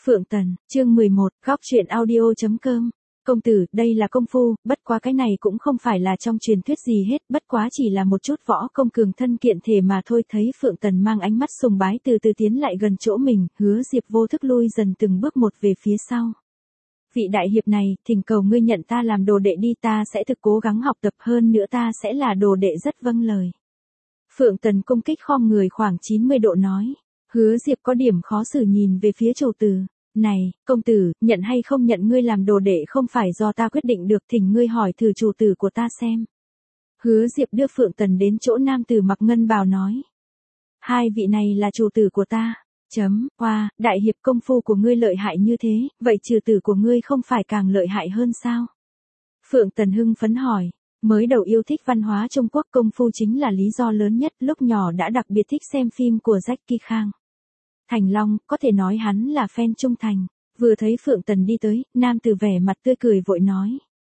Phượng Tần, chương 11, góc truyện audio.com. Công tử, đây là công phu, bất quá cái này cũng không phải là trong truyền thuyết gì hết, bất quá chỉ là một chút võ công cường thân kiện thể mà thôi. Thấy Phượng Tần mang ánh mắt sùng bái từ từ tiến lại gần chỗ mình, Hứa Diệp vô thức lui dần từng bước một về phía sau. Vị đại hiệp này, thỉnh cầu ngươi nhận ta làm đồ đệ đi, ta sẽ thực cố gắng học tập, hơn nữa ta sẽ là đồ đệ rất vâng lời. Phượng Tần cung kích khom người khoảng 90 độ nói. Hứa Diệp có điểm khó xử nhìn về phía chủ tử. Này, công tử, nhận hay không nhận ngươi làm đồ đệ không phải do ta quyết định được, thỉnh ngươi hỏi thử chủ tử của ta xem. Hứa Diệp đưa Phượng Tần đến chỗ nam tử mặc ngân bào nói. Hai vị này là chủ tử của ta. Hoa, đại hiệp công phu của ngươi lợi hại như thế, vậy chủ tử của ngươi không phải càng lợi hại hơn sao? Phượng Tần hưng phấn hỏi. Mới đầu yêu thích văn hóa Trung Quốc, công phu chính là lý do lớn nhất, lúc nhỏ đã đặc biệt thích xem phim của Jackie Chan. Thành Long, có thể nói hắn là fan trung thành. Vừa thấy Phượng Tần đi tới, nam tử vẻ mặt tươi cười vội nói.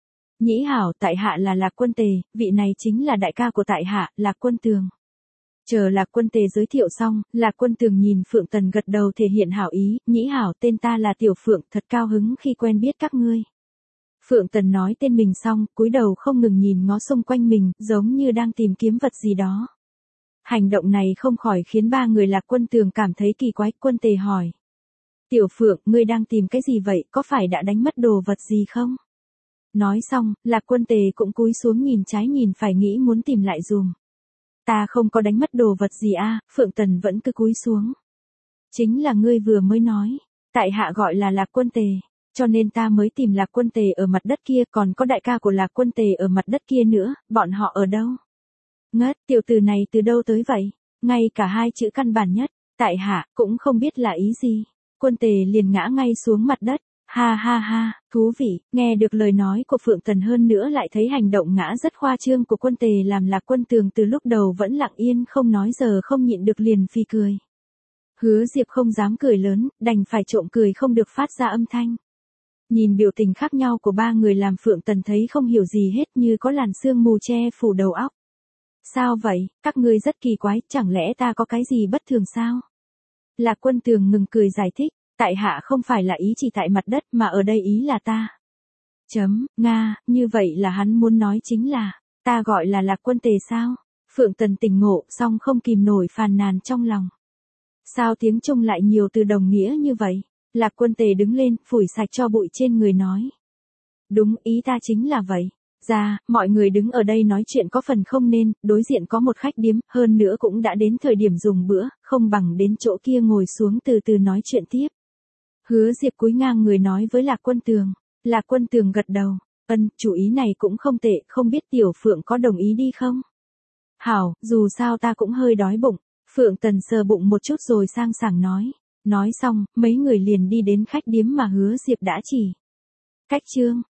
Nhĩ hảo, tại hạ là Lạc Quân Tề, vị này chính là đại ca của tại hạ, Lạc Quân Tường. Chờ Lạc Quân Tề giới thiệu xong, Lạc Quân Tường nhìn Phượng Tần gật đầu thể hiện hảo ý. Nhĩ hảo, tên ta là Tiểu Phượng, thật cao hứng khi quen biết các ngươi. Phượng Tần nói tên mình xong, cúi đầu không ngừng nhìn ngó xung quanh mình, giống như đang tìm kiếm vật gì đó. Hành động này không khỏi khiến ba người Lạc Quân Tường cảm thấy kỳ quái. Quân Tề hỏi. Tiểu Phượng, ngươi đang tìm cái gì vậy, có phải đã đánh mất đồ vật gì không? Nói xong, Lạc Quân Tề cũng cúi xuống nhìn trái nhìn phải nghĩ muốn tìm lại dùm. Ta không có đánh mất đồ vật gì a. Phượng Tần vẫn cứ cúi xuống. Chính là ngươi vừa mới nói, tại hạ gọi là Lạc Quân Tề, cho nên ta mới tìm Lạc Quân Tề ở mặt đất kia, còn có đại ca của Lạc Quân Tề ở mặt đất kia nữa, bọn họ ở đâu? Ngất, tiểu tử này từ đâu tới vậy? Ngay cả hai chữ căn bản nhất, tại hạ, cũng không biết là ý gì. Quân Tề liền ngã ngay xuống mặt đất. Ha ha ha, thú vị, nghe được lời nói của Phượng Tần hơn nữa lại thấy hành động ngã rất khoa trương của Quân Tề làm Lạc Quân Tường từ lúc đầu vẫn lặng yên không nói giờ không nhịn được liền phì cười. Hứa Diệp không dám cười lớn, đành phải trộm cười không được phát ra âm thanh. Nhìn biểu tình khác nhau của ba người làm Phượng Tần thấy không hiểu gì hết, như có làn sương mù che phủ đầu óc. Sao vậy, các ngươi rất kỳ quái, chẳng lẽ ta có cái gì bất thường sao? Lạc Quân Tường ngừng cười giải thích, tại hạ không phải là ý chỉ tại mặt đất mà ở đây ý là ta. Nga, như vậy là hắn muốn nói chính là, ta gọi là Lạc Quân Tề sao? Phượng Tần tỉnh ngộ, song không kìm nổi phàn nàn trong lòng. Sao tiếng Trung lại nhiều từ đồng nghĩa như vậy? Lạc Quân Tề đứng lên, phủi sạch cho bụi trên người nói. Đúng, ý ta chính là vậy. Ra, mọi người đứng ở đây nói chuyện có phần không nên, đối diện có một khách điếm, hơn nữa cũng đã đến thời điểm dùng bữa, không bằng đến chỗ kia ngồi xuống từ từ nói chuyện tiếp. Hứa Diệp cúi ngang người nói với Lạc Quân Tường. Lạc Quân Tường gật đầu. Chủ ý này cũng không tệ, không biết Tiểu Phượng có đồng ý đi không? Hảo, dù sao ta cũng hơi đói bụng. Phượng Tần sờ bụng một chút rồi sang sảng nói. Nói xong, mấy người liền đi đến khách điếm mà Hứa Diệp đã chỉ. Cách chương.